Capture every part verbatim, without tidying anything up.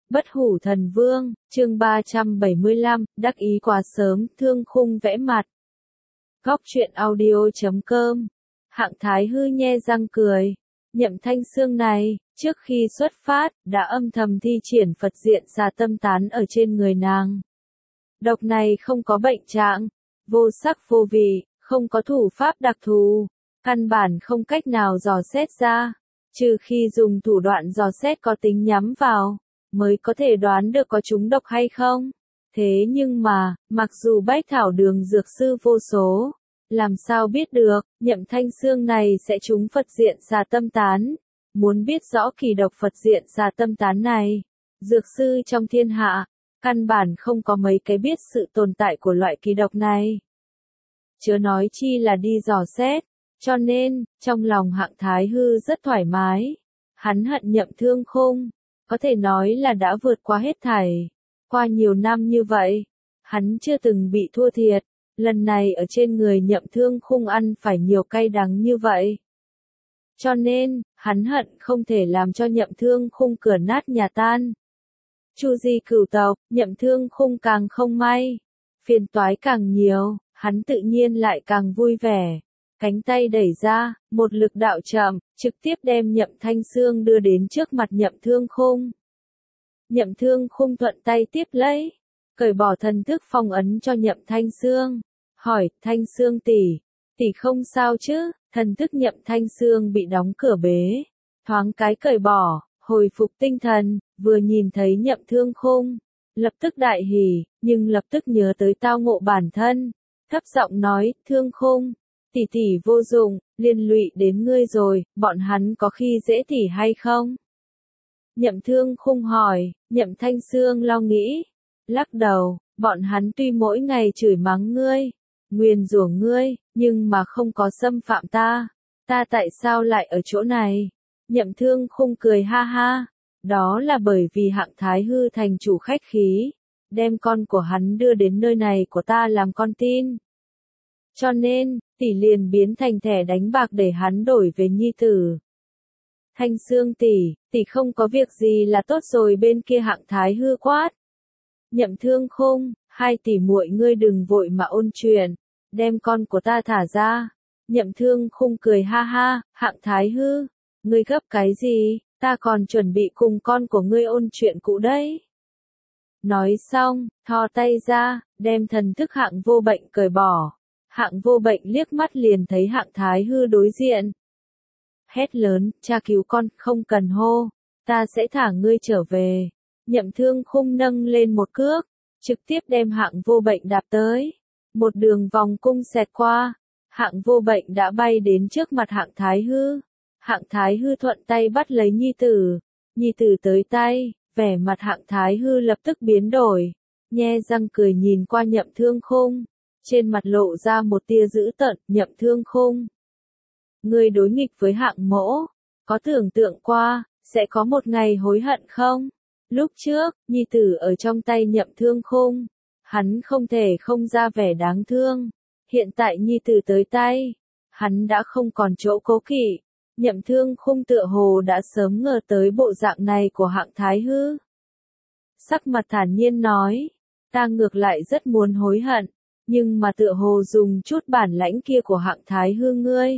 Bất hủ thần vương, chương ba trăm bảy mươi lăm, đắc ý quá sớm, thương khung vẽ mặt. Góc truyện audio chấm com. Hạng Thái Hư nhe răng cười. Nhậm Thanh Sương này, trước khi xuất phát, đã âm thầm thi triển Phật diện xà tâm tán ở trên người nàng. Độc này không có bệnh trạng, vô sắc vô vị, không có thủ pháp đặc thù, căn bản không cách nào dò xét ra, trừ khi dùng thủ đoạn dò xét có tính nhắm vào, mới có thể đoán được có trúng độc hay không. Thế nhưng mà, mặc dù bách thảo đường dược sư vô số, làm sao biết được, Nhậm Thanh Sương này sẽ trúng Phật diện xà tâm tán. Muốn biết rõ kỳ độc Phật diện xà tâm tán này, dược sư trong thiên hạ, căn bản không có mấy cái biết sự tồn tại của loại kỳ độc này. Chớ nói chi là đi dò xét, cho nên, trong lòng Hạng Thái Hư rất thoải mái. Hắn hận Nhậm Thương Khung, có thể nói là đã vượt qua hết thảy. Qua nhiều năm như vậy, hắn chưa từng bị thua thiệt, lần này ở trên người Nhậm Thương Khung ăn phải nhiều cay đắng như vậy. Cho nên, hắn hận không thể làm cho Nhậm Thương Khung cửa nát nhà tan. Chu di cửu tộc, Nhậm Thương Khung càng không may, phiền toái càng nhiều, hắn tự nhiên lại càng vui vẻ. Cánh tay đẩy ra, một lực đạo chậm, trực tiếp đem Nhậm Thanh Sương đưa đến trước mặt Nhậm Thương Khung. Nhậm Thương Khung thuận tay tiếp lấy, cởi bỏ thần thức phong ấn cho Nhậm Thanh Sương, hỏi, Thanh Sương tỷ, tỷ không sao chứ? Thần thức Nhậm Thanh Sương bị đóng cửa bế, thoáng cái cởi bỏ, hồi phục tinh thần, vừa nhìn thấy Nhậm Thương Khung, lập tức đại hỉ, nhưng lập tức nhớ tới tao ngộ bản thân, thấp giọng nói, Thương Khung, tỷ tỷ vô dụng, liên lụy đến ngươi rồi, bọn hắn có khi dễ tỷ hay không? Nhậm Thương Khung hỏi, Nhậm Thanh Sương lo nghĩ, lắc đầu, bọn hắn tuy mỗi ngày chửi mắng ngươi, nguyền rủa ngươi, nhưng mà không có xâm phạm ta, ta tại sao lại ở chỗ này? Nhậm Thương Khung cười ha ha, đó là bởi vì Hạng Thái Hư thành chủ khách khí, đem con của hắn đưa đến nơi này của ta làm con tin. Cho nên, tỷ liền biến thành thẻ đánh bạc để hắn đổi về nhi tử. Thanh Sương tỷ, tỷ không có việc gì là tốt rồi, bên kia Hạng Thái Hư quát. Nhậm Thương Khung, hai tỷ muội ngươi đừng vội mà ôn chuyện, đem con của ta thả ra. Nhậm Thương Khung cười ha ha, Hạng Thái Hư, ngươi gấp cái gì, ta còn chuẩn bị cùng con của ngươi ôn chuyện cũ đấy. Nói xong, thò tay ra, đem thần thức Hạng Vô Bệnh cởi bỏ. Hạng Vô Bệnh liếc mắt liền thấy Hạng Thái Hư đối diện. Hét lớn, cha cứu con, không cần hô, ta sẽ thả ngươi trở về. Nhậm Thương Khung nâng lên một cước, trực tiếp đem Hạng Vô Bệnh đạp tới. Một đường vòng cung xẹt qua, Hạng Vô Bệnh đã bay đến trước mặt Hạng Thái Hư. Hạng Thái Hư thuận tay bắt lấy nhi tử, nhi tử tới tay, vẻ mặt Hạng Thái Hư lập tức biến đổi, nhe răng cười nhìn qua Nhậm Thương Khung, trên mặt lộ ra một tia dữ tợn. Nhậm Thương Khung, ngươi đối nghịch với Hạng mỗ, có tưởng tượng qua, sẽ có một ngày hối hận không? Lúc trước, nhi tử ở trong tay Nhậm Thương Khung, hắn không thể không ra vẻ đáng thương, hiện tại nhi tử tới tay, hắn đã không còn chỗ cố kỵ. Nhậm Thương Khung tựa hồ đã sớm ngờ tới bộ dạng này của Hạng Thái Hư. Sắc mặt thản nhiên nói, ta ngược lại rất muốn hối hận, nhưng mà tựa hồ dùng chút bản lãnh kia của Hạng Thái Hư ngươi.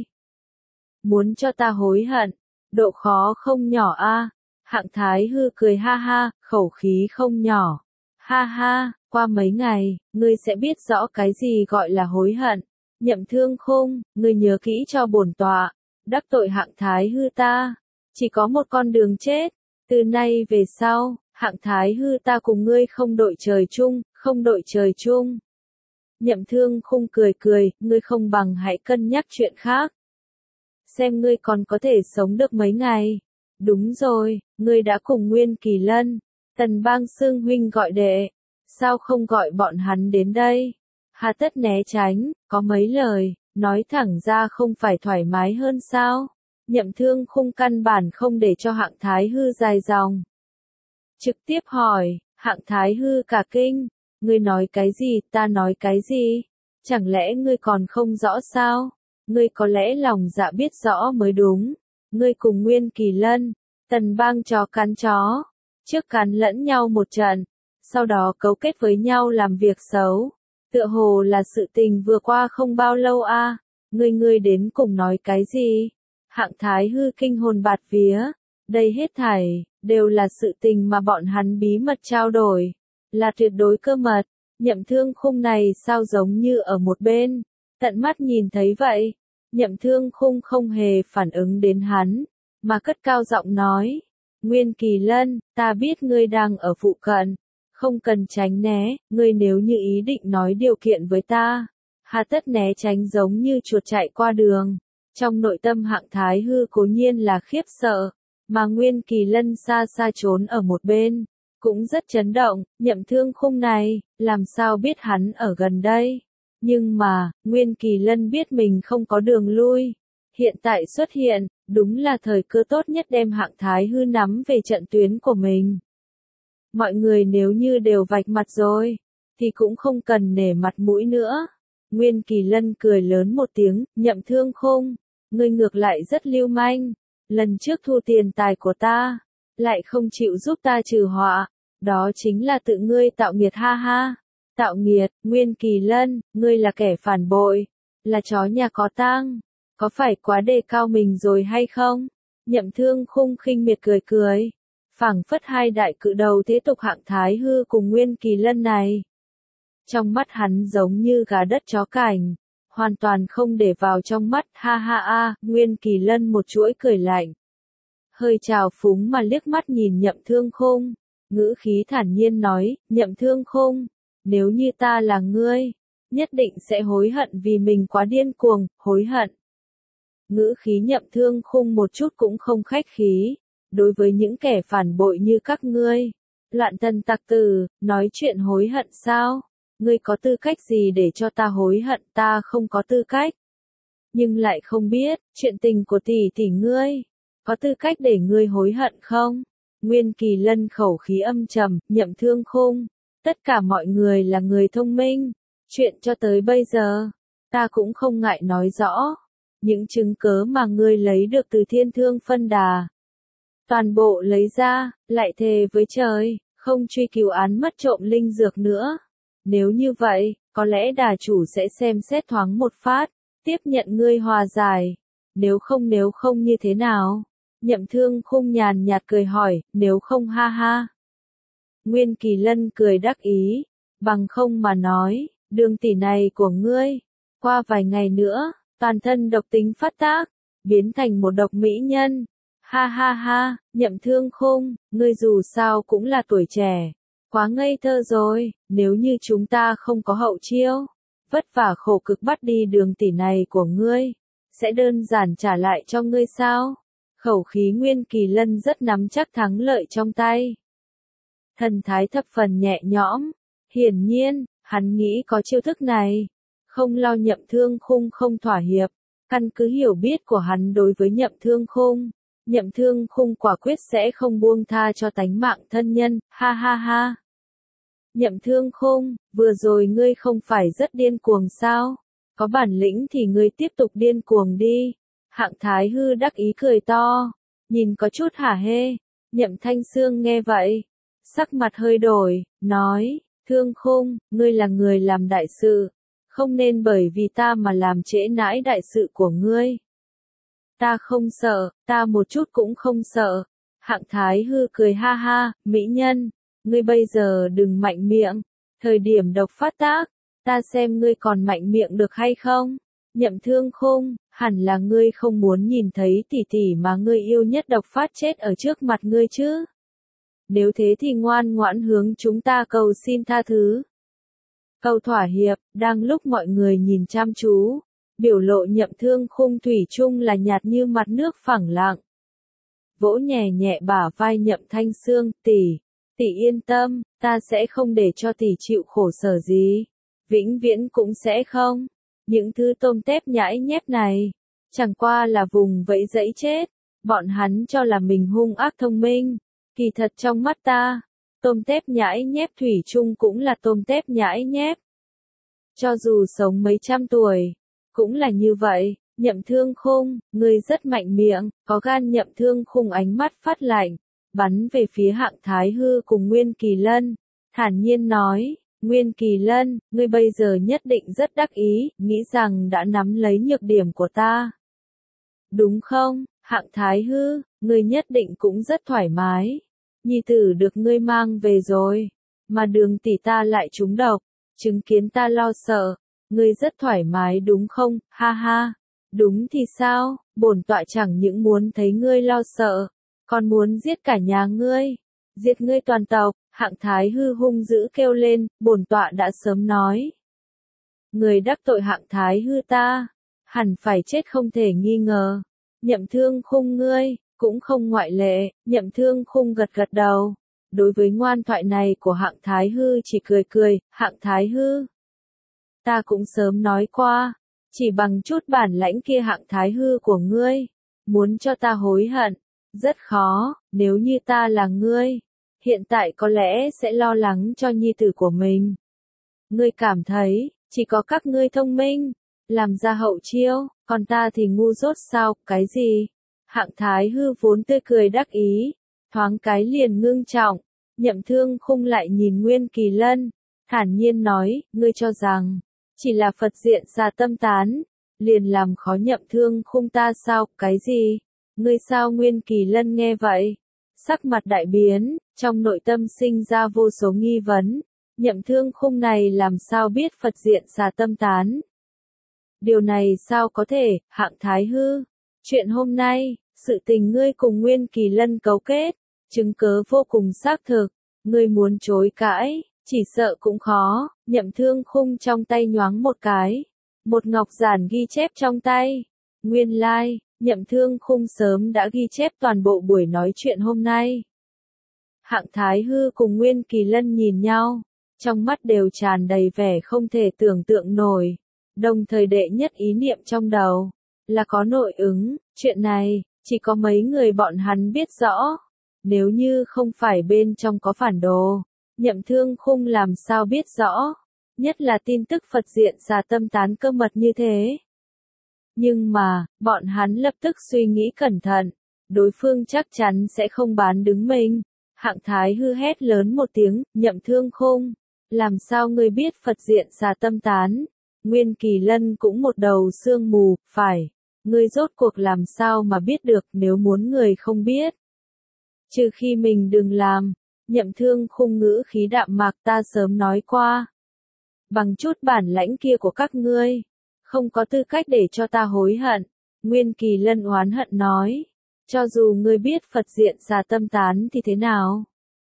Muốn cho ta hối hận, độ khó không nhỏ a. Hạng Thái Hư cười ha ha, khẩu khí không nhỏ. Ha ha, qua mấy ngày, ngươi sẽ biết rõ cái gì gọi là hối hận. Nhậm Thương Khung, ngươi nhớ kỹ cho bổn tọa, đắc tội Hạng Thái Hư ta, chỉ có một con đường chết. Từ nay về sau, Hạng Thái Hư ta cùng ngươi không đội trời chung, không đội trời chung. Nhậm Thương Khung cười cười, ngươi không bằng hãy cân nhắc chuyện khác. Xem ngươi còn có thể sống được mấy ngày. Đúng rồi, ngươi đã cùng Nguyên Kỳ Lân, Tần Bang xưng huynh gọi đệ, sao không gọi bọn hắn đến đây? Hà tất né tránh, có mấy lời, nói thẳng ra không phải thoải mái hơn sao? Nhậm Thương Khung căn bản không để cho Hạng Thái Hư dài dòng. Trực tiếp hỏi, Hạng Thái Hư cả kinh, ngươi nói cái gì, ta nói cái gì? Chẳng lẽ ngươi còn không rõ sao? Ngươi có lẽ lòng dạ biết rõ mới đúng. Ngươi cùng Nguyên Kỳ Lân, Tần Bang chó cắn chó, trước cắn lẫn nhau một trận, sau đó cấu kết với nhau làm việc xấu. Tựa hồ là sự tình vừa qua không bao lâu a, à. Ngươi ngươi đến cùng nói cái gì? Hạng Thái Hư kinh hồn bạt vía, đây hết thảy đều là sự tình mà bọn hắn bí mật trao đổi, là tuyệt đối cơ mật. Nhậm Thương Khung này sao giống như ở một bên, tận mắt nhìn thấy vậy. Nhậm Thương Khung không hề phản ứng đến hắn, mà cất cao giọng nói, Nguyên Kỳ Lân, ta biết ngươi đang ở phụ cận, không cần tránh né, ngươi nếu như ý định nói điều kiện với ta, hà tất né tránh giống như chuột chạy qua đường. Trong nội tâm Hạng Thái Hư cố nhiên là khiếp sợ, mà Nguyên Kỳ Lân xa xa trốn ở một bên, cũng rất chấn động. Nhậm Thương Khung này, làm sao biết hắn ở gần đây? Nhưng mà, Nguyên Kỳ Lân biết mình không có đường lui, hiện tại xuất hiện, đúng là thời cơ tốt nhất đem Hạng Thái Hư nắm về trận tuyến của mình. Mọi người nếu như đều vạch mặt rồi, thì cũng không cần nể mặt mũi nữa. Nguyên Kỳ Lân cười lớn một tiếng, Nhậm Thương Khung, ngươi ngược lại rất lưu manh, lần trước thu tiền tài của ta, lại không chịu giúp ta trừ họa, đó chính là tự ngươi tạo nghiệt ha ha. Tạo nghiệt, Nguyên Kỳ Lân, ngươi là kẻ phản bội, là chó nhà có tang, có phải quá đề cao mình rồi hay không? Nhậm Thương Khung khinh miệt cười cười, phảng phất hai đại cự đầu thế tục Hạng Thái Hư cùng Nguyên Kỳ Lân này. Trong mắt hắn giống như gà đất chó cảnh, hoàn toàn không để vào trong mắt, ha ha a. Nguyên Kỳ Lân một chuỗi cười lạnh, hơi trào phúng mà liếc mắt nhìn Nhậm Thương Khung, ngữ khí thản nhiên nói, Nhậm Thương Khung, nếu như ta là ngươi, nhất định sẽ hối hận vì mình quá điên cuồng, hối hận. Ngữ khí Nhậm Thương Khung một chút cũng không khách khí, đối với những kẻ phản bội như các ngươi, loạn tân tặc tử, nói chuyện hối hận sao? Ngươi có tư cách gì để cho ta hối hận? Ta không có tư cách. Nhưng lại không biết, chuyện tình của tỷ tỷ ngươi, có tư cách để ngươi hối hận không? Nguyên Kỳ Lân khẩu khí âm trầm, Nhậm Thương Khung, tất cả mọi người là người thông minh, chuyện cho tới bây giờ, ta cũng không ngại nói rõ. Những chứng cớ mà ngươi lấy được từ Thiên Thương Phân Đà, toàn bộ lấy ra, lại thề với trời, không truy cứu án mất trộm linh dược nữa. Nếu như vậy, có lẽ đà chủ sẽ xem xét thoáng một phát, tiếp nhận ngươi hòa giải. Nếu không nếu không như thế nào? Nhậm Thương Khung nhàn nhạt cười hỏi, nếu không ha ha. Nguyên Kỳ Lân cười đắc ý, bằng không mà nói, đường tỷ này của ngươi, qua vài ngày nữa, toàn thân độc tính phát tác, biến thành một độc mỹ nhân. Ha ha ha, Nhậm Thương Khung, ngươi dù sao cũng là tuổi trẻ, quá ngây thơ rồi, nếu như chúng ta không có hậu chiêu, vất vả khổ cực bắt đi đường tỷ này của ngươi, sẽ đơn giản trả lại cho ngươi sao? Khẩu khí Nguyên Kỳ Lân rất nắm chắc thắng lợi trong tay. Thần thái thập phần nhẹ nhõm, hiển nhiên, hắn nghĩ có chiêu thức này, không lo Nhậm Thương Khung không thỏa hiệp, căn cứ hiểu biết của hắn đối với Nhậm Thương Khung. Nhậm Thương Khung quả quyết sẽ không buông tha cho tánh mạng thân nhân, ha ha ha. Nhậm Thương Khung, vừa rồi ngươi không phải rất điên cuồng sao? Có bản lĩnh thì ngươi tiếp tục điên cuồng đi. Hạng Thái Hư đắc ý cười to, nhìn có chút hả hê. Nhậm Thanh Sương nghe vậy, sắc mặt hơi đổi, nói, Thương Khung, ngươi là người làm đại sự, không nên bởi vì ta mà làm trễ nãi đại sự của ngươi. Ta không sợ, ta một chút cũng không sợ. Hạng Thái Hư cười ha ha, mỹ nhân, ngươi bây giờ đừng mạnh miệng, thời điểm độc phát tác, ta xem ngươi còn mạnh miệng được hay không? Nhậm Thương Khung, hẳn là ngươi không muốn nhìn thấy tỷ tỷ mà ngươi yêu nhất độc phát chết ở trước mặt ngươi chứ? Nếu thế thì ngoan ngoãn hướng chúng ta cầu xin tha thứ. Cầu thỏa hiệp, đang lúc mọi người nhìn chăm chú, biểu lộ Nhậm Thương Khung thủy chung là nhạt như mặt nước phẳng lặng. Vỗ nhẹ nhẹ bả vai Nhậm Thanh Sương, tỷ, tỷ yên tâm, ta sẽ không để cho tỷ chịu khổ sở gì, vĩnh viễn cũng sẽ không. Những thứ tôm tép nhãi nhép này, chẳng qua là vùng vẫy dẫy chết, bọn hắn cho là mình hung ác thông minh, kỳ thật trong mắt ta, tôm tép nhãi nhép thủy chung cũng là tôm tép nhãi nhép. Cho dù sống mấy trăm tuổi, cũng là như vậy. Nhậm Thương Khung, ngươi rất mạnh miệng, có gan. Nhậm Thương Khung ánh mắt phát lạnh, bắn về phía Hạng Thái Hư cùng Nguyên Kỳ Lân, thản nhiên nói, Nguyên Kỳ Lân, ngươi bây giờ nhất định rất đắc ý, nghĩ rằng đã nắm lấy nhược điểm của ta. Đúng không, Hạng Thái Hư, ngươi nhất định cũng rất thoải mái. Nhi tử được ngươi mang về rồi, mà Đường tỷ ta lại trúng độc, chứng kiến ta lo sợ, ngươi rất thoải mái đúng không, ha ha. Đúng thì sao, bổn tọa chẳng những muốn thấy ngươi lo sợ, còn muốn giết cả nhà ngươi, giết ngươi toàn tộc. Hạng Thái Hư hung dữ kêu lên, bổn tọa đã sớm nói. Người đắc tội Hạng Thái Hư ta, hẳn phải chết không thể nghi ngờ. Nhậm Thương Khung ngươi, cũng không ngoại lệ, Nhậm Thương Khung gật gật đầu. Đối với ngoan thoại này của Hạng Thái Hư chỉ cười cười, Hạng Thái Hư. Ta cũng sớm nói qua, chỉ bằng chút bản lãnh kia Hạng Thái Hư của ngươi, muốn cho ta hối hận, rất khó, nếu như ta là ngươi. Hiện tại có lẽ sẽ lo lắng cho nhi tử của mình. Ngươi cảm thấy, chỉ có các ngươi thông minh, làm ra hậu chiêu, còn ta thì ngu dốt sao, cái gì? Hạng Thái Hư vốn tươi cười đắc ý, thoáng cái liền ngưng trọng, Nhậm Thương Khung lại nhìn Nguyên Kỳ Lân, thản nhiên nói, ngươi cho rằng, chỉ là Phật diện xà tâm tán, liền làm khó Nhậm Thương Khung ta sao, cái gì? Ngươi sao? Nguyên Kỳ Lân nghe vậy, sắc mặt đại biến, trong nội tâm sinh ra vô số nghi vấn, Nhậm Thương Khung này làm sao biết Phật diện xà tâm tán? Điều này sao có thể, Hạng Thái Hư? Chuyện hôm nay, sự tình ngươi cùng Nguyên Kỳ Lân cấu kết, chứng cớ vô cùng xác thực, ngươi muốn chối cãi, chỉ sợ cũng khó. Nhậm Thương Khung trong tay nhoáng một cái, một ngọc giản ghi chép trong tay. Nguyên lai, like, Nhậm Thương Khung sớm đã ghi chép toàn bộ buổi nói chuyện hôm nay. Hạng Thái Hư cùng Nguyên Kỳ Lân nhìn nhau, trong mắt đều tràn đầy vẻ không thể tưởng tượng nổi, đồng thời đệ nhất ý niệm trong đầu, là có nội ứng, chuyện này, chỉ có mấy người bọn hắn biết rõ, nếu như không phải bên trong có phản đồ, Nhậm Thương Khung làm sao biết rõ, nhất là tin tức Phật diện xà tâm tán cơ mật như thế. Nhưng mà, bọn hắn lập tức suy nghĩ cẩn thận, đối phương chắc chắn sẽ không bán đứng mình. Hạng Thái Hư hét lớn một tiếng, Nhậm Thương Khung, làm sao ngươi biết Phật diện xà tâm tán? Nguyên Kỳ Lân cũng một đầu sương mù, phải, ngươi rốt cuộc làm sao mà biết được nếu muốn người không biết. Trừ khi mình đừng làm, Nhậm Thương Khung ngữ khí đạm mạc ta sớm nói qua. Bằng chút bản lãnh kia của các ngươi, không có tư cách để cho ta hối hận. Nguyên Kỳ Lân oán hận nói. Cho dù ngươi biết Phật diện xà tâm tán thì thế nào?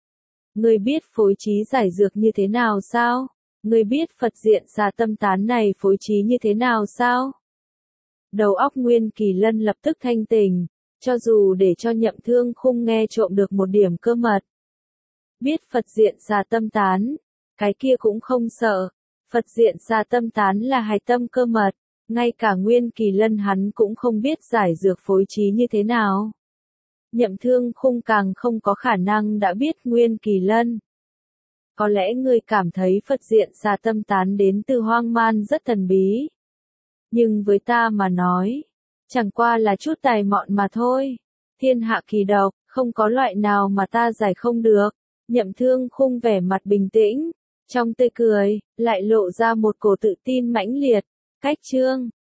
Ngươi biết phối trí giải dược như thế nào sao? Ngươi biết Phật diện xà tâm tán này phối trí như thế nào sao? Đầu óc Nguyên Kỳ Lân lập tức thanh tỉnh, cho dù để cho Nhậm Thương Khung nghe trộm được một điểm cơ mật. Biết Phật diện xà tâm tán, cái kia cũng không sợ. Phật diện xà tâm tán là hài tâm cơ mật, ngay cả Nguyên Kỳ Lân hắn cũng không biết giải dược phối trí như thế nào. Nhậm Thương Khung càng không có khả năng đã biết Nguyên Kỳ Lân. Có lẽ ngươi cảm thấy Phật diện xà tâm tán đến từ hoang man rất thần bí. Nhưng với ta mà nói, chẳng qua là chút tài mọn mà thôi. Thiên hạ kỳ độc, không có loại nào mà ta giải không được. Nhậm Thương Khung vẻ mặt bình tĩnh, trong tươi cười, lại lộ ra một cổ tự tin mãnh liệt. Cách chương